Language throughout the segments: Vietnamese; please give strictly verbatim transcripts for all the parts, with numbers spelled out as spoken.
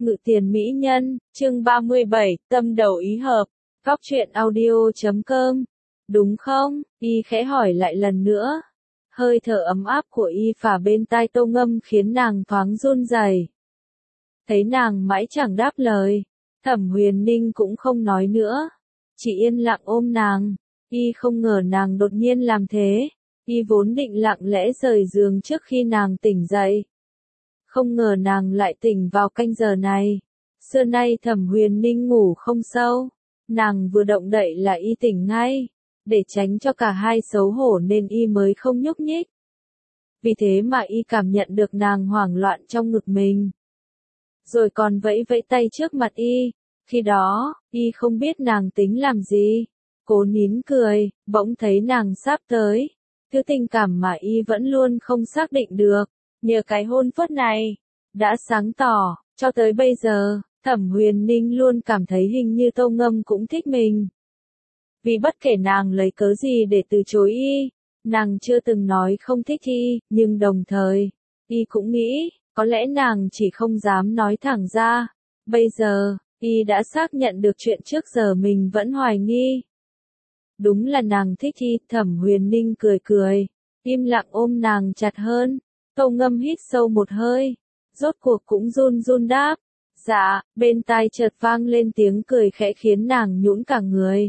Ngự tiền mỹ nhân, chương ba mươi bảy, tâm đầu ý hợp, góc truyện audio chấm com. Đúng không? Y khẽ hỏi lại lần nữa. Hơi thở ấm áp của Y phả bên tai Tô Ngâm khiến nàng thoáng run rẩy. Thấy nàng mãi chẳng đáp lời, Thẩm Huyền Ninh cũng không nói nữa, chỉ yên lặng ôm nàng. Y không ngờ nàng đột nhiên làm thế. Y vốn định lặng lẽ rời giường trước khi nàng tỉnh dậy. Không ngờ nàng lại tỉnh vào canh giờ này. Xưa nay Thẩm Huyền Ninh ngủ không sâu. Nàng vừa động đậy là Y tỉnh ngay. Để tránh cho cả hai xấu hổ nên Y mới không nhúc nhích. Vì thế mà Y cảm nhận được nàng hoảng loạn trong ngực mình. Rồi còn vẫy vẫy tay trước mặt Y. Khi đó, Y không biết nàng tính làm gì. Cố nín cười, bỗng thấy nàng sắp tới. Thứ tình cảm mà Y vẫn luôn không xác định được. Nhờ cái hôn phớt này, đã sáng tỏ, cho tới bây giờ, Thẩm Huyền Ninh luôn cảm thấy hình như Tô Ngâm cũng thích mình. Vì bất kể nàng lấy cớ gì để từ chối Y, nàng chưa từng nói không thích Y, nhưng đồng thời, Y cũng nghĩ, có lẽ nàng chỉ không dám nói thẳng ra. Bây giờ, Y đã xác nhận được chuyện trước giờ mình vẫn hoài nghi. Đúng là nàng thích Y, Thẩm Huyền Ninh cười cười, im lặng ôm nàng chặt hơn. Tô Ngâm hít sâu một hơi, rốt cuộc cũng run run đáp. Dạ, bên tai chợt vang lên tiếng cười khẽ khiến nàng nhũn cả người.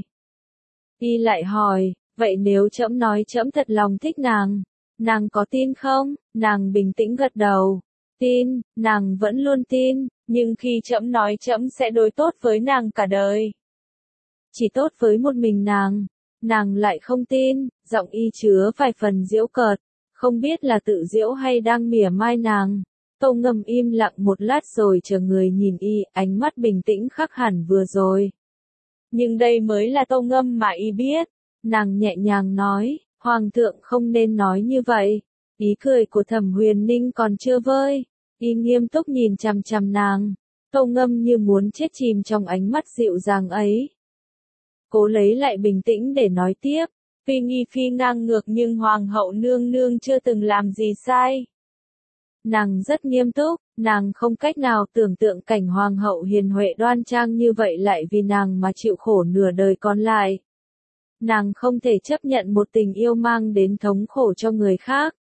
Y lại hỏi, vậy nếu trẫm nói trẫm thật lòng thích nàng, nàng có tin không? Nàng bình tĩnh gật đầu. Tin, nàng vẫn luôn tin, nhưng khi trẫm nói trẫm sẽ đối tốt với nàng cả đời. Chỉ tốt với một mình nàng, nàng lại không tin, giọng Y chứa vài phần giễu cợt. Không biết là tự giễu hay đang mỉa mai nàng. Tô Ngâm im lặng một lát rồi chờ người nhìn Y, ánh mắt bình tĩnh khác hẳn vừa rồi. Nhưng đây mới là Tô Ngâm mà Y biết. Nàng nhẹ nhàng nói, Hoàng thượng không nên nói như vậy. Ý cười của Thẩm Huyền Ninh còn chưa vơi. Y nghiêm túc nhìn chằm chằm nàng. Tô Ngâm như muốn chết chìm trong ánh mắt dịu dàng ấy. Cố lấy lại bình tĩnh để nói tiếp. Phi nghi phi ngang ngược nhưng hoàng hậu nương nương chưa từng làm gì sai. Nàng rất nghiêm túc, nàng không cách nào tưởng tượng cảnh hoàng hậu hiền huệ đoan trang như vậy lại vì nàng mà chịu khổ nửa đời còn lại. Nàng không thể chấp nhận một tình yêu mang đến thống khổ cho người khác.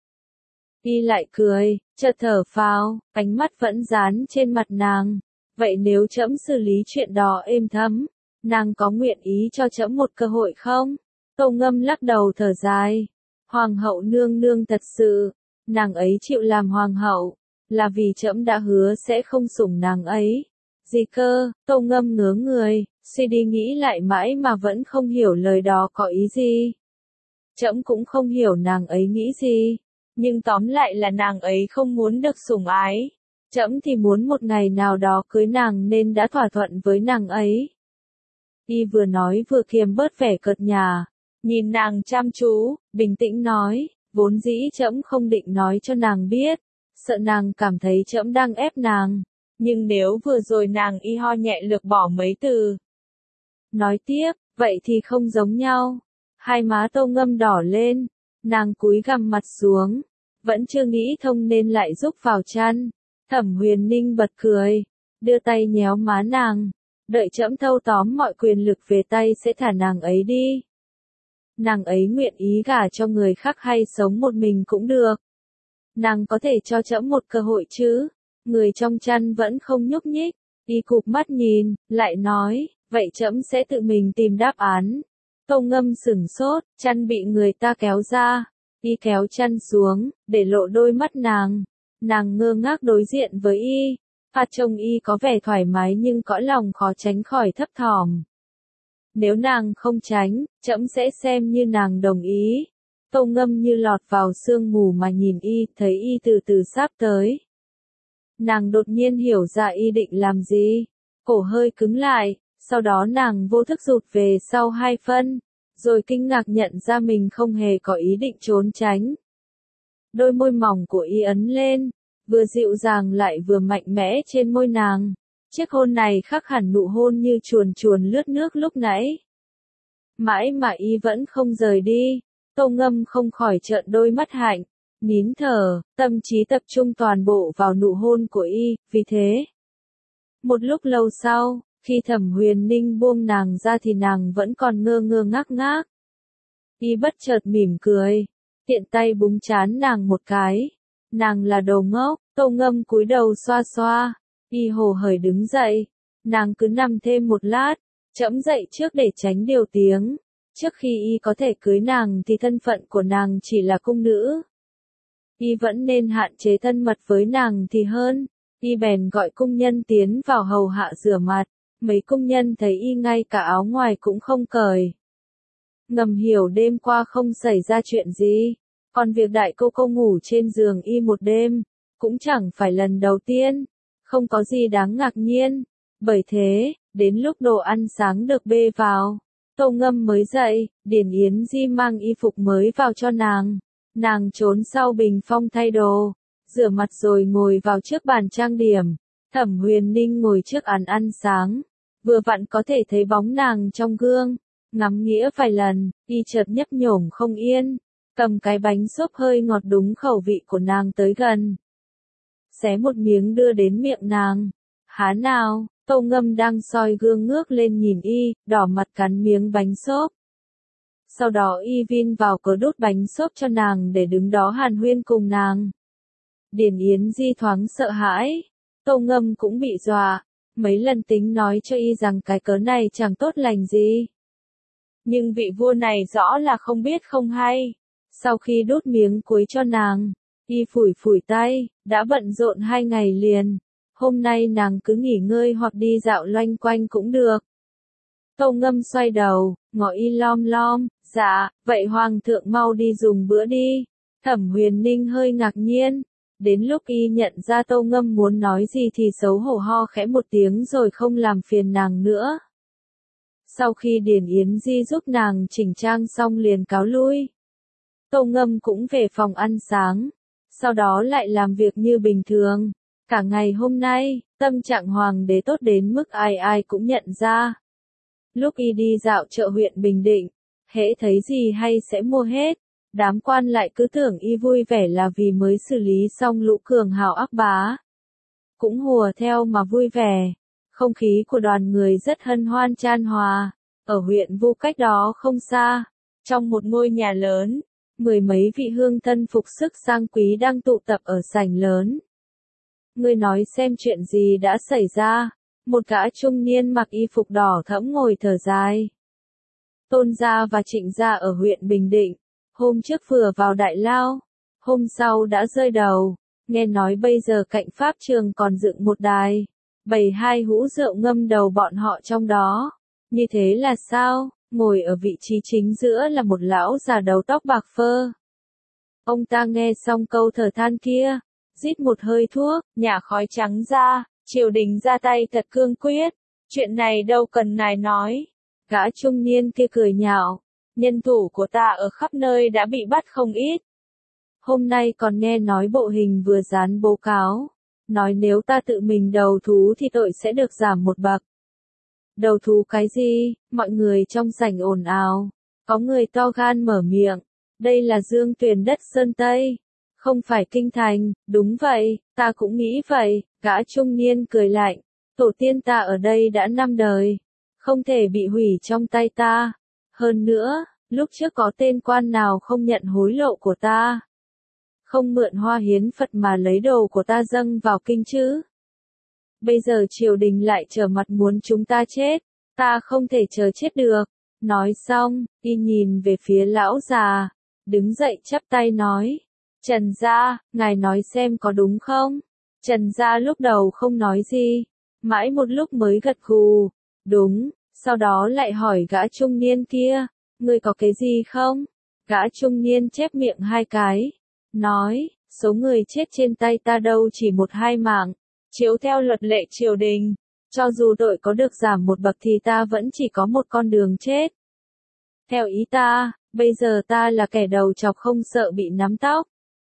Y lại cười, chợt thở phào, ánh mắt vẫn dán trên mặt nàng. Vậy nếu trẫm xử lý chuyện đó êm thấm, nàng có nguyện ý cho trẫm một cơ hội không? Tô Ngâm lắc đầu thở dài. Hoàng hậu nương nương thật sự, nàng ấy chịu làm hoàng hậu, là vì trẫm đã hứa sẽ không sủng nàng ấy. Gì cơ? Tô Ngâm ngớ người, suy đi nghĩ lại mãi mà vẫn không hiểu lời đó có ý gì. Trẫm cũng không hiểu nàng ấy nghĩ gì, nhưng tóm lại là nàng ấy không muốn được sủng ái. Trẫm thì muốn một ngày nào đó cưới nàng nên đã thỏa thuận với nàng ấy. Y vừa nói vừa kiềm bớt vẻ cợt nhả. Nhìn nàng chăm chú, bình tĩnh nói, vốn dĩ trẫm không định nói cho nàng biết, sợ nàng cảm thấy trẫm đang ép nàng, nhưng nếu vừa rồi nàng Y ho nhẹ lược bỏ mấy từ. Nói tiếp, vậy thì không giống nhau. Hai má Tô Ngâm đỏ lên, nàng cúi gằm mặt xuống, vẫn chưa nghĩ thông nên lại rúc vào chăn. Thẩm Huyền Ninh bật cười, đưa tay nhéo má nàng, đợi trẫm thâu tóm mọi quyền lực về tay sẽ thả nàng ấy đi. Nàng ấy nguyện ý gả cho người khác hay sống một mình cũng được. Nàng có thể cho trẫm một cơ hội chứ? Người trong chăn vẫn không nhúc nhích. Y cụp mắt nhìn, lại nói, vậy trẫm sẽ tự mình tìm đáp án. Tô Ngâm sửng sốt, chăn bị người ta kéo ra. Y kéo chăn xuống, để lộ đôi mắt nàng. Nàng ngơ ngác đối diện với Y. Phát trông Y có vẻ thoải mái nhưng cõi lòng khó tránh khỏi thấp thỏm. Nếu nàng không tránh, trẫm sẽ xem như nàng đồng ý. Tô Ngâm như lọt vào sương mù mà nhìn Y, thấy Y từ từ sắp tới. Nàng đột nhiên hiểu ra Y định làm gì. Cổ hơi cứng lại, sau đó nàng vô thức rụt về sau hai phân, rồi kinh ngạc nhận ra mình không hề có ý định trốn tránh. Đôi môi mỏng của Y ấn lên, vừa dịu dàng lại vừa mạnh mẽ trên môi nàng. Chiếc hôn này khác hẳn nụ hôn như chuồn chuồn lướt nước lúc nãy. Mãi mà Y vẫn không rời đi, Tô Ngâm không khỏi trợn đôi mắt hạnh, nín thở, tâm trí tập trung toàn bộ vào nụ hôn của Y, vì thế Một lúc lâu sau, khi Thẩm Huyền Ninh buông nàng ra thì nàng vẫn còn ngơ ngơ ngác ngác. Y bất chợt mỉm cười, tiện tay búng trán nàng một cái. Nàng là đồ ngốc. Tô Ngâm cúi đầu xoa xoa. Y hồ hởi đứng dậy. Nàng cứ nằm thêm một lát, chẫm dậy trước để tránh điều tiếng. Trước khi Y có thể cưới nàng thì thân phận của nàng chỉ là cung nữ. Y vẫn nên hạn chế thân mật với nàng thì hơn. Y bèn gọi cung nhân tiến vào hầu hạ rửa mặt. Mấy cung nhân thấy Y ngay cả áo ngoài cũng không cởi. Ngầm hiểu đêm qua không xảy ra chuyện gì. Còn việc đại cô cô ngủ trên giường Y một đêm, cũng chẳng phải lần đầu tiên. Không có gì đáng ngạc nhiên. Bởi thế, đến lúc đồ ăn sáng được bê vào, Tô Ngâm mới dậy, Điền Yến Di mang y phục mới vào cho nàng. Nàng trốn sau bình phong thay đồ, rửa mặt rồi ngồi vào trước bàn trang điểm. Thẩm Huyền Ninh ngồi trước án ăn sáng, vừa vặn có thể thấy bóng nàng trong gương. Ngắm nghĩa vài lần, y chợt nhấp nhổm không yên, cầm cái bánh xốp hơi ngọt đúng khẩu vị của nàng tới gần. Xé một miếng đưa đến miệng nàng. Há nào, Tô Ngâm đang soi gương ngước lên nhìn y, đỏ mặt cắn miếng bánh xốp. Sau đó y vin vào cớ đút bánh xốp cho nàng để đứng đó hàn huyên cùng nàng. Điền Yến Di thoáng sợ hãi, Tô Ngâm cũng bị dọa, mấy lần tính nói cho y rằng cái cớ này chẳng tốt lành gì. Nhưng vị vua này rõ là không biết không hay. Sau khi đút miếng cuối cho nàng, y phủi phủi tay, đã bận rộn hai ngày liền. Hôm nay nàng cứ nghỉ ngơi hoặc đi dạo loanh quanh cũng được. Tô Ngâm xoay đầu, ngó y lom lom, dạ, vậy hoàng thượng mau đi dùng bữa đi. Thẩm Huyền Ninh hơi ngạc nhiên. Đến lúc y nhận ra Tô Ngâm muốn nói gì thì xấu hổ ho khẽ một tiếng rồi không làm phiền nàng nữa. Sau khi Điền Yến Di giúp nàng chỉnh trang xong liền cáo lui. Tô Ngâm cũng về phòng ăn sáng, sau đó lại làm việc như bình thường. Cả ngày hôm nay, tâm trạng hoàng đế tốt đến mức ai ai cũng nhận ra. Lúc y đi dạo chợ huyện Bình Định, hễ thấy gì hay sẽ mua hết. Đám quan lại cứ tưởng y vui vẻ là vì mới xử lý xong lũ cường hào ác bá. Cũng hùa theo mà vui vẻ. Không khí của đoàn người rất hân hoan chan hòa. Ở huyện Vu cách đó không xa, trong một ngôi nhà lớn, mười mấy vị hương thân phục sức sang quý đang tụ tập ở sảnh lớn. Ngươi nói xem chuyện gì đã xảy ra. Một gã trung niên mặc y phục đỏ thẫm ngồi thở dài. Tôn gia và Trịnh gia ở huyện Bình Định, hôm trước vừa vào đại lao, hôm sau đã rơi đầu. Nghe nói bây giờ cạnh pháp trường còn dựng một đài, bày hai hũ rượu ngâm đầu bọn họ trong đó. Như thế là sao? Ngồi ở vị trí chính giữa là một lão già đầu tóc bạc phơ. Ông ta nghe xong câu thở than kia, rít một hơi thuốc, nhả khói trắng ra. Triều đình ra tay thật cương quyết, chuyện này đâu cần ngài nói. Gã trung niên kia cười nhạo, nhân thủ của ta ở khắp nơi đã bị bắt không ít. Hôm nay còn nghe nói bộ hình vừa dán báo cáo, nói nếu ta tự mình đầu thú thì tội sẽ được giảm một bậc. Đầu thú cái gì? Mọi người trong sảnh ồn ào. Có người to gan mở miệng, đây là Dương Tuyền đất Sơn Tây, không phải kinh thành. Đúng vậy, ta cũng nghĩ vậy. Gã trung niên cười lạnh, tổ tiên ta ở đây đã năm đời, không thể bị hủy trong tay ta. Hơn nữa, lúc trước có tên quan nào không nhận hối lộ của ta, không mượn hoa hiến Phật mà lấy đồ của ta dâng vào kinh chứ. Bây giờ triều đình lại trở mặt muốn chúng ta chết, ta không thể chờ chết được. Nói xong, y nhìn về phía lão già, đứng dậy chắp tay nói, Trần gia, ngài nói xem có đúng không? Trần gia lúc đầu không nói gì, mãi một lúc mới gật gù, đúng, sau đó lại hỏi gã trung niên kia, ngươi có cái gì không? Gã trung niên chép miệng hai cái, nói, số người chết trên tay ta đâu chỉ một hai mạng, chiếu theo luật lệ triều đình, cho dù tội có được giảm một bậc thì ta vẫn chỉ có một con đường chết. Theo ý ta, bây giờ ta là kẻ đầu chọc không sợ bị nắm tóc.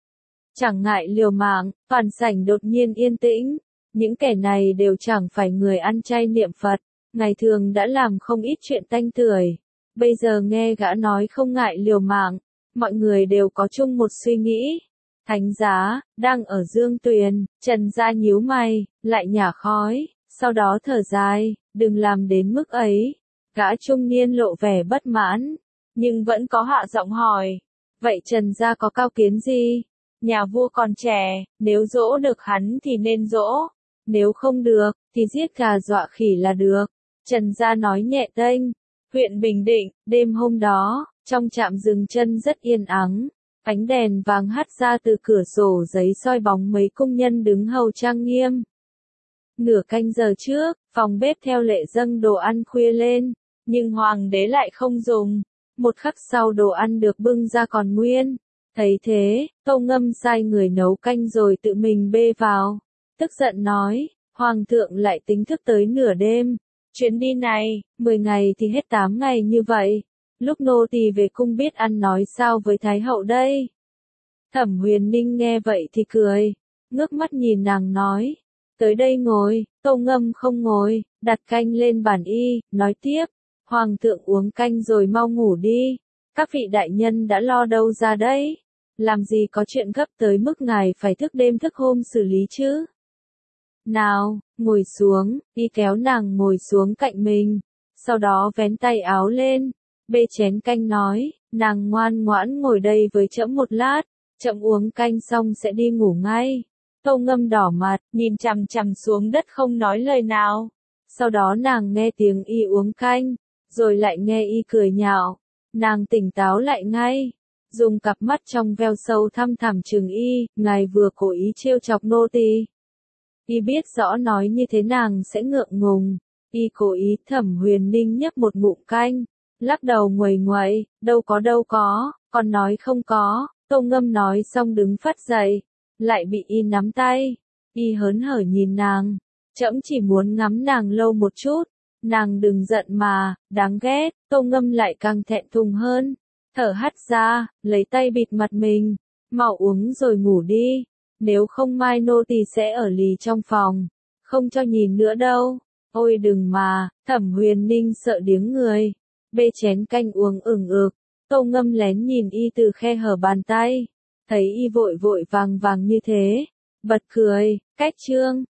Chẳng ngại liều mạng, toàn sảnh đột nhiên yên tĩnh. Những kẻ này đều chẳng phải người ăn chay niệm Phật, ngày thường đã làm không ít chuyện tanh tưởi. Bây giờ nghe gã nói không ngại liều mạng, mọi người đều có chung một suy nghĩ. Thánh giá, đang ở Dương Tuyền, Trần gia nhíu mày, lại nhả khói, Sau đó thở dài, đừng làm đến mức ấy. Gã trung niên lộ vẻ bất mãn, nhưng vẫn có hạ giọng hỏi. Vậy Trần gia có cao kiến gì? Nhà vua còn trẻ, nếu dỗ được hắn thì nên dỗ. Nếu không được, thì giết gà dọa khỉ là được. Trần gia nói nhẹ tênh. Huyện Bình Định, đêm hôm đó, trong trạm dừng chân rất yên ắng. Ánh đèn vàng hắt ra từ cửa sổ giấy soi bóng mấy công nhân đứng hầu trang nghiêm. Nửa canh giờ trước, phòng bếp theo lệ dâng đồ ăn khuya lên, nhưng hoàng đế lại không dùng. Một khắc sau đồ ăn được bưng ra còn nguyên. Thấy thế, Tâu Ngâm sai người nấu canh rồi tự mình bê vào. Tức giận nói, hoàng thượng lại tính thức tới nửa đêm. Chuyến đi này, mười ngày thì hết tám ngày như vậy. Lúc nô tỳ về cung biết ăn nói sao với Thái hậu đây. Thẩm Huyền Ninh nghe vậy thì cười, ngước mắt nhìn nàng nói. Tới đây ngồi, Tâu Ngâm không ngồi, đặt canh lên bàn y, nói tiếp. Hoàng thượng uống canh rồi mau ngủ đi. Các vị đại nhân đã lo đâu ra đấy. Làm gì có chuyện gấp tới mức ngài phải thức đêm thức hôm xử lý chứ. Nào, ngồi xuống, y kéo nàng ngồi xuống cạnh mình. Sau đó vén tay áo lên, bê chén canh nói, nàng ngoan ngoãn ngồi đây với trẫm một lát, trẫm uống canh xong sẽ đi ngủ ngay. Tâu Ngâm đỏ mặt, nhìn chằm chằm xuống đất không nói lời nào. Sau đó nàng nghe tiếng y uống canh, rồi lại nghe y cười nhạo. Nàng tỉnh táo lại ngay, dùng cặp mắt trong veo sâu thăm thẳm trừng y, ngài vừa cố ý trêu chọc nô tỳ. Y biết rõ nói như thế nàng sẽ ngượng ngùng, y cố ý. Thẩm Huyền Ninh nhấp một ngụm canh, lắc đầu nguầy nguậy, đâu có đâu có, còn nói không có. Tâu Ngâm nói xong đứng phắt dậy, lại bị y nắm tay. Y hớn hở nhìn nàng, trẫm chỉ muốn ngắm nàng lâu một chút, nàng đừng giận mà, đáng ghét. Tâu Ngâm lại càng thẹn thùng hơn, thở hắt ra, lấy tay bịt mặt mình, mau uống rồi ngủ đi, nếu không mai nô tỳ sẽ ở lì trong phòng, không cho nhìn nữa đâu. Ôi đừng mà, Thẩm Huyền Ninh sợ điếng người, bê chén canh uống ửng ực. Tâu Ngâm lén nhìn y từ khe hở bàn tay, thấy y vội vội vàng vàng như thế, bật cười. Cách chương